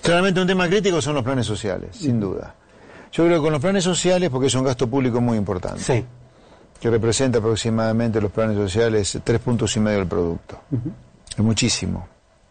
Claramente un tema crítico son los planes sociales, sin duda. Yo creo que con los planes sociales, porque es un gasto público muy importante, Sí. que representa aproximadamente los planes sociales 3,5 puntos del producto. Es muchísimo.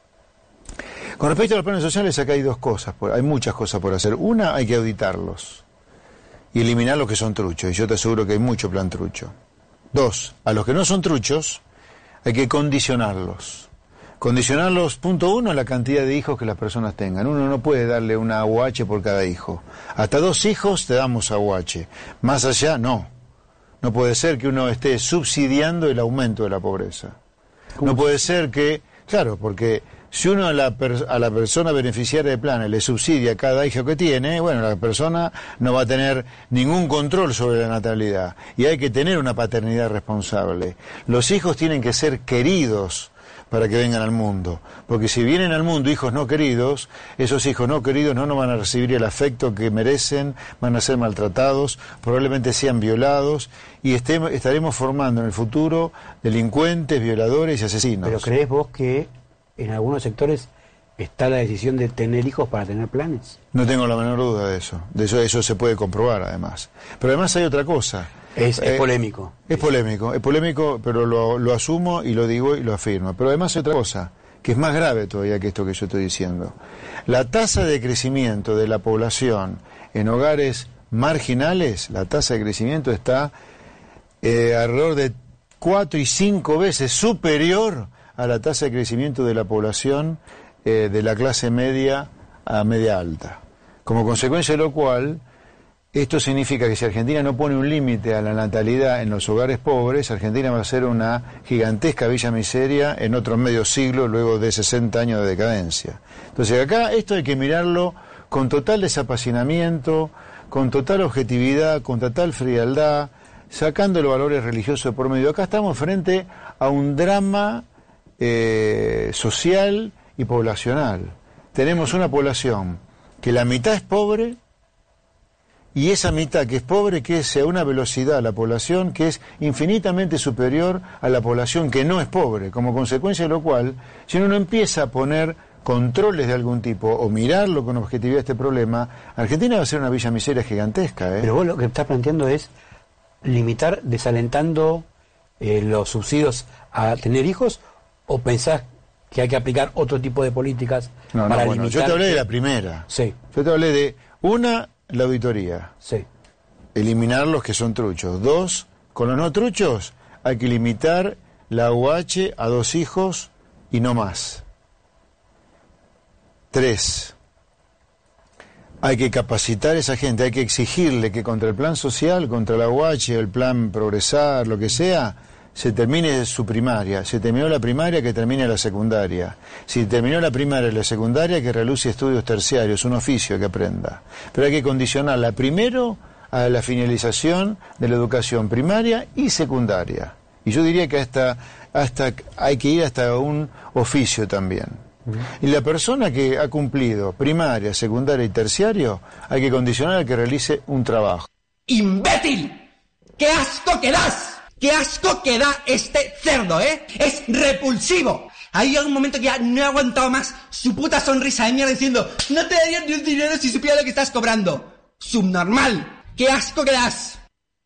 Con respecto a los planes sociales, acá hay dos cosas, hay muchas cosas por hacer. Una, hay que auditarlos y eliminar los que son truchos, y yo te aseguro que hay mucho plan trucho. Dos, a los que no son truchos, hay que condicionarlos. Condicionarlos, punto uno, a la cantidad de hijos que las personas tengan. Uno no puede darle una AUH por cada hijo. Hasta 2 hijos te damos AUH. Más allá, no. No puede ser que uno esté subsidiando el aumento de la pobreza. No puede ser que, claro, porque si uno a la persona beneficiaria de planes le subsidia cada hijo que tiene, bueno, la persona no va a tener ningún control sobre la natalidad. Y hay que tener una paternidad responsable. Los hijos tienen que ser queridos para que vengan al mundo, porque si vienen al mundo hijos no queridos, esos hijos no queridos no van a recibir el afecto que merecen, van a ser maltratados, probablemente sean violados, y estaremos formando en el futuro delincuentes, violadores y asesinos. ¿Pero crees vos que en algunos sectores está la decisión de tener hijos para tener planes? No tengo la menor duda de eso. Eso se puede comprobar, además. Pero además hay otra cosa. Es polémico. Es polémico, pero lo asumo y lo digo y lo afirmo. Pero además hay otra cosa, que es más grave todavía que esto que yo estoy diciendo. La tasa de crecimiento de la población en hogares marginales, la tasa de crecimiento está alrededor de 4 y 5 veces superior a la tasa de crecimiento de la población de la clase media a media alta. Como consecuencia de lo cual, esto significa que si Argentina no pone un límite a la natalidad en los hogares pobres, Argentina va a ser una gigantesca villa miseria en otro medio siglo, luego de 60 años de decadencia. Entonces acá esto hay que mirarlo con total desapasionamiento, con total objetividad, con total frialdad, sacando los valores religiosos de por medio. Acá estamos frente a un drama social y poblacional. Tenemos una población que la mitad es pobre, y esa mitad que es pobre crece a una velocidad la población que es infinitamente superior a la población que no es pobre, como consecuencia de lo cual, si uno no empieza a poner controles de algún tipo o mirarlo con objetividad este problema, Argentina va a ser una villa miseria gigantesca. Pero vos lo que estás planteando es limitar, desalentando los subsidios a tener hijos, ¿o pensás que hay que aplicar otro tipo de políticas para limitar? Yo te hablé de la primera. Sí. Yo te hablé de una, la auditoría. Sí. Eliminar los que son truchos. 2, con los no truchos hay que limitar la AUH a 2 hijos y no más. 3, hay que capacitar a esa gente, hay que exigirle que contra el plan social, contra la AUH, el plan Progresar, lo que sea, se termine su primaria. Si terminó la primaria, que termine la secundaria. Si terminó la primaria y la secundaria, que realice estudios terciarios, un oficio que aprenda. Pero hay que condicionarla primero a la finalización de la educación primaria y secundaria. Y yo diría que hasta hay que ir hasta un oficio también. Y la persona que ha cumplido primaria, secundaria y terciario, hay que condicionar a que realice un trabajo. ¡Imbécil! ¡Qué asco que das! ¡Qué asco que da este cerdo, Es repulsivo. Hay un momento que ya no he aguantado más su puta sonrisa de mierda diciendo: no te daría ni un dinero si supiera lo que estás cobrando. Subnormal. ¡Qué asco que das!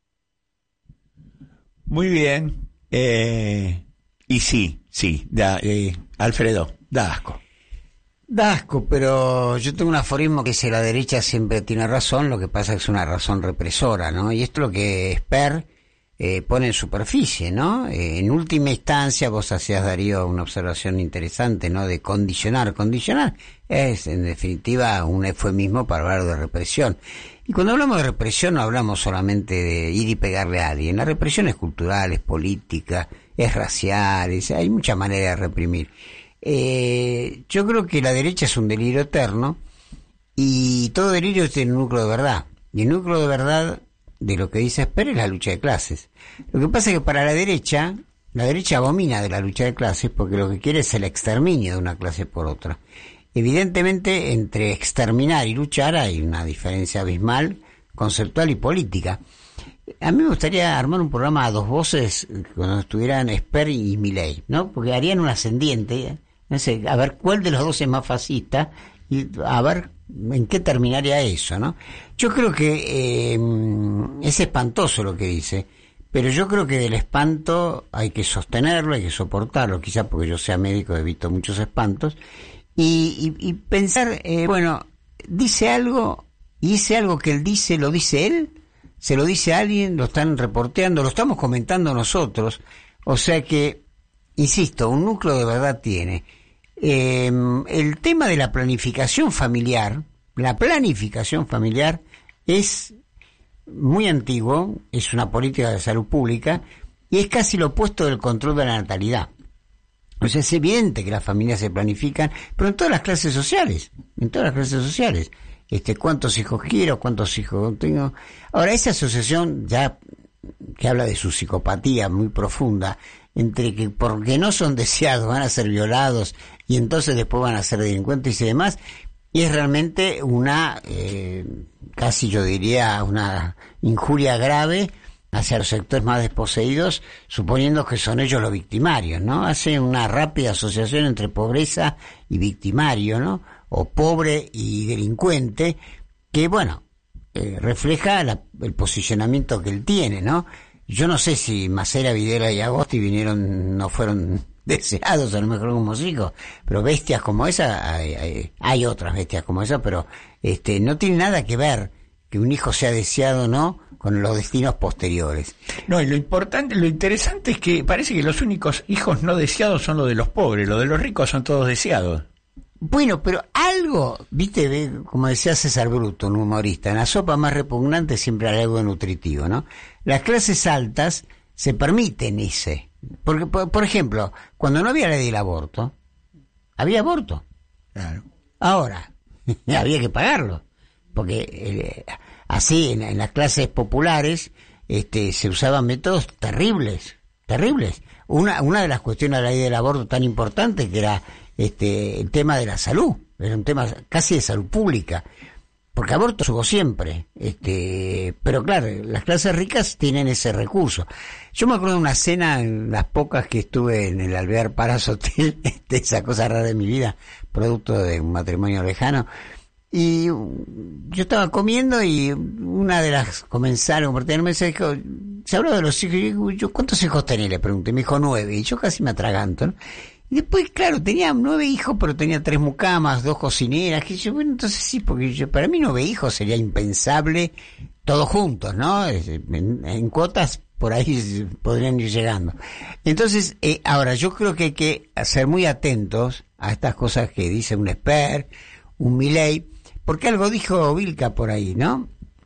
Muy bien. Y sí, Alfredo, da asco. Da asco, pero yo tengo un aforismo que dice: la derecha siempre tiene razón, lo que pasa es que es una razón represora, ¿no? Y esto es lo que Esper pone en superficie, ¿no? En última instancia, vos hacías, Darío, una observación interesante, ¿no? De condicionar. Condicionar es, en definitiva, un eufemismo para hablar de represión. Y cuando hablamos de represión no hablamos solamente de ir y pegarle a alguien. La represión es cultural, es política, es racial, hay muchas maneras de reprimir. Yo creo que la derecha es un delirio eterno, y todo delirio tiene un núcleo de verdad. Y el núcleo de verdad de lo que dice Esper es la lucha de clases. Lo que pasa es que para la derecha abomina de la lucha de clases porque lo que quiere es el exterminio de una clase por otra. Evidentemente, entre exterminar y luchar hay una diferencia abismal, conceptual y política. A mí me gustaría armar un programa a 2 voces cuando estuvieran Esper y Milei, ¿no? Porque harían un ascendiente, no sé, a ver cuál de los dos es más fascista y a ver en qué terminaría eso, ¿no? Yo creo que es espantoso lo que dice, pero yo creo que del espanto hay que sostenerlo, hay que soportarlo, quizás porque yo sea médico he visto muchos espantos, y pensar, bueno, dice algo, y ese algo que él dice, ¿lo dice él? ¿Se lo dice a alguien? ¿Lo están reporteando? ¿Lo estamos comentando nosotros? O sea que, insisto, un núcleo de verdad tiene. El tema de la planificación familiar es muy antiguo, es una política de salud pública y es casi lo opuesto del control de la natalidad. O sea, es evidente que las familias se planifican, pero en todas las clases sociales, cuántos hijos quiero, cuántos hijos tengo. Ahora, esa asociación ya que habla de su psicopatía muy profunda, entre que porque no son deseados van a ser violados y entonces después van a ser delincuentes y demás, y es realmente una, casi yo diría, una injuria grave hacia los sectores más desposeídos, suponiendo que son ellos los victimarios, ¿no? Hace una rápida asociación entre pobreza y victimario, ¿no? O pobre y delincuente, que bueno, refleja el posicionamiento que él tiene, ¿no? Yo no sé si Macera, Videla y Agosti no fueron deseados a lo mejor como hijos, pero bestias como esa, hay otras bestias como esa, pero no tiene nada que ver que un hijo sea deseado o no con los destinos posteriores. No, y lo interesante es que parece que los únicos hijos no deseados son los de los pobres, los de los ricos son todos deseados. Bueno, pero algo, viste, como decía César Bruto, un humorista, en la sopa más repugnante siempre hay algo nutritivo, ¿no? Las clases altas se permiten porque, por ejemplo, cuando no había ley del aborto, había aborto. Claro. Ahora, había que pagarlo, porque así en las clases populares se usaban métodos terribles. Una de las cuestiones de la ley del aborto tan importante que era el tema de la salud, era un tema casi de salud pública, porque aborto hubo siempre, pero claro, las clases ricas tienen ese recurso. Yo me acuerdo de una cena, en las pocas que estuve en el Alvear Palace Hotel, esa cosa rara de mi vida, producto de un matrimonio lejano, y yo estaba comiendo y una de las comenzaron por tenerme, se habló de los hijos, y yo, ¿cuántos hijos tenés? Le pregunté, me dijo 9, y yo casi me atraganto, ¿no? Y después, claro, tenía 9 hijos, pero tenía 3 mucamas, 2 cocineras, que yo, bueno, entonces sí, porque para mí 9 hijos sería impensable, todos juntos, ¿no? En cuotas por ahí podrían ir llegando. Entonces, ahora, yo creo que hay que ser muy atentos a estas cosas que dice un expert, un Milei, porque algo dijo Vilca por ahí, ¿no?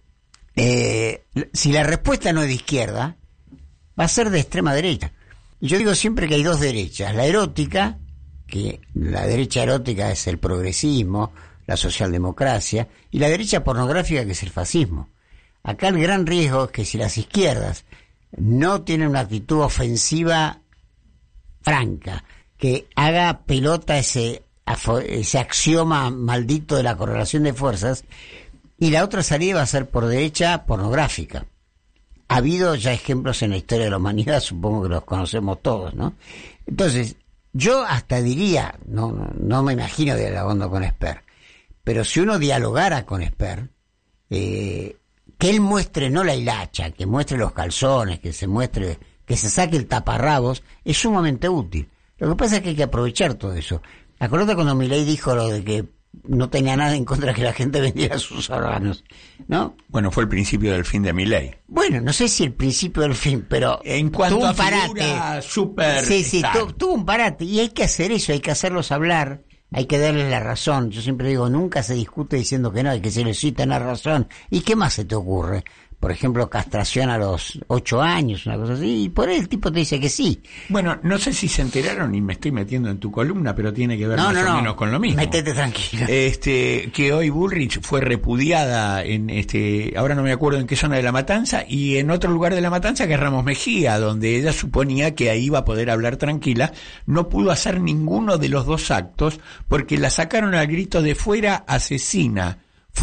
Si la respuesta no es de izquierda, va a ser de extrema derecha. Y yo digo siempre que hay dos derechas, la erótica, que la derecha erótica es el progresismo, la socialdemocracia, y la derecha pornográfica, que es el fascismo. Acá el gran riesgo es que si las izquierdas no tienen una actitud ofensiva franca, que haga pelota ese axioma maldito de la correlación de fuerzas, y la otra salida va a ser por derecha pornográfica. Ha habido ya ejemplos en la historia de la humanidad, supongo que los conocemos todos, ¿no? Entonces, yo hasta diría, no me imagino dialogando con Esper, pero si uno dialogara con Esper, que él muestre no la hilacha, que muestre los calzones, que se saque el taparrabos, es sumamente útil. Lo que pasa es que hay que aprovechar todo eso. Acuérdate cuando Milei dijo lo de que no tenía nada en contra de que la gente vendiera sus órganos, ¿no? Bueno, fue el principio del fin de Milei. Bueno, no sé si el principio del fin, pero en cuanto tuvo un a parate super. Sí, tuvo un parate, y hay que hacer eso, hay que hacerlos hablar, hay que darles la razón. Yo siempre digo, nunca se discute diciendo que no, hay que se les cita la razón. ¿Y qué más se te ocurre? Por ejemplo, castración a los 8 años, una cosa así, y por ahí el tipo te dice que sí. Bueno, no sé si se enteraron, y me estoy metiendo en tu columna, pero tiene que ver más o menos con lo mismo. Métete tranquilo. Que hoy Bullrich fue repudiada en ahora no me acuerdo en qué zona de La Matanza, y en otro lugar de La Matanza, que es Ramos Mejía, donde ella suponía que ahí iba a poder hablar tranquila. No pudo hacer ninguno de los dos actos, porque la sacaron al grito de fuera asesina,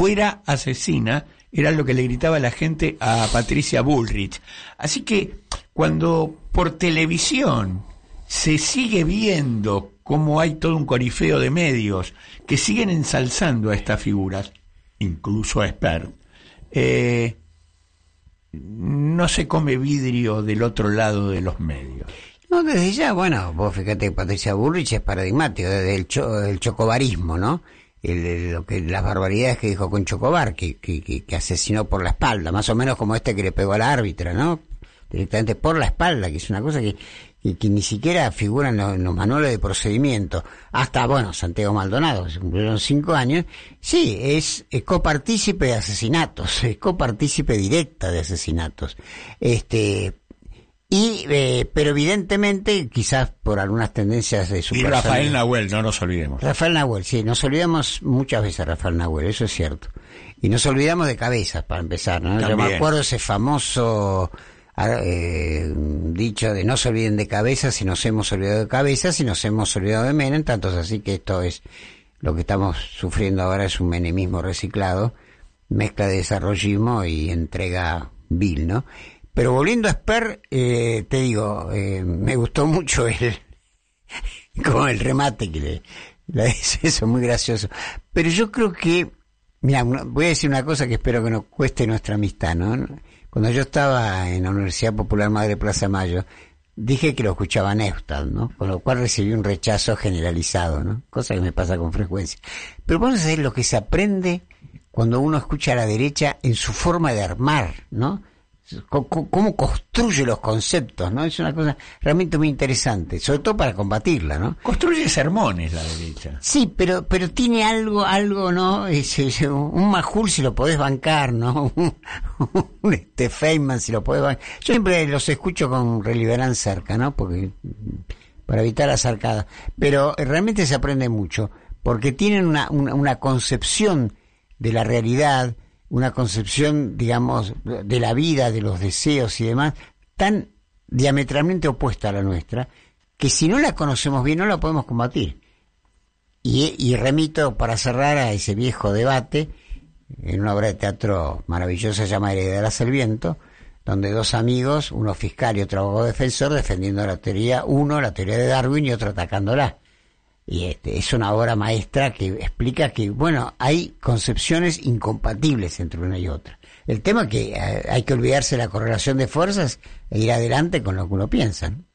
era lo que le gritaba la gente a Patricia Bullrich. Así que cuando por televisión se sigue viendo cómo hay todo un corifeo de medios que siguen ensalzando a estas figuras, incluso a Esper. No se come vidrio del otro lado de los medios. No, desde ya, bueno, vos fíjate que Patricia Bullrich es paradigmático, desde el chocobarismo, ¿no? Las barbaridades que dijo con Chocobar, que asesinó por la espalda, más o menos como este que le pegó a la árbitra, ¿no? Directamente por la espalda, que es una cosa que ni siquiera figura en los manuales de procedimiento. Hasta, bueno, Santiago Maldonado, que se cumplieron 5 años, sí, es copartícipe de asesinatos, es copartícipe directa de asesinatos. Pero evidentemente, quizás por algunas tendencias de su Y Rafael Nahuel, no nos olvidemos. Rafael Nahuel, sí, nos olvidamos muchas veces de Rafael Nahuel, eso es cierto. Y nos olvidamos de Cabezas, para empezar, ¿no? Yo me acuerdo ese famoso dicho de no se olviden de Cabezas, si nos hemos olvidado de Cabezas, y nos hemos olvidado de Menem, tanto es así que esto es lo que estamos sufriendo ahora, es un menemismo reciclado, mezcla de desarrollismo y entrega vil, ¿no? Pero volviendo a Esper, te digo, me gustó mucho como el remate que le dice, eso es muy gracioso. Pero yo creo que, mira, voy a decir una cosa que espero que no cueste nuestra amistad, ¿no? Cuando yo estaba en la Universidad Popular Madre Plaza Mayo, dije que lo escuchaba Neustadt, ¿no? Con lo cual recibí un rechazo generalizado, ¿no? Cosa que me pasa con frecuencia. Pero vamos a ver lo que se aprende cuando uno escucha a la derecha en su forma de armar, ¿no? Cómo construye los conceptos, ¿no? Es una cosa realmente muy interesante, sobre todo para combatirla, ¿no? Construye sermones la derecha. Sí, pero tiene algo, ¿no? Un Majul si lo podés bancar, ¿no? Un Feynman si lo podés bancar. Yo siempre los escucho con Reliberán cerca, ¿no? Porque para evitar las arcadas. Pero realmente se aprende mucho, porque tienen una concepción de la realidad, una concepción, digamos, de la vida, de los deseos y demás, tan diametralmente opuesta a la nuestra, que si no la conocemos bien no la podemos combatir. Y remito para cerrar a ese viejo debate, en una obra de teatro maravillosa llamada Heredarás el viento, donde dos amigos, uno fiscal y otro abogado defensor, defendiendo la teoría de Darwin y otro atacándola. Y es una obra maestra que explica que, bueno, hay concepciones incompatibles entre una y otra. El tema es que hay que olvidarse de la correlación de fuerzas e ir adelante con lo que uno piensa, ¿no?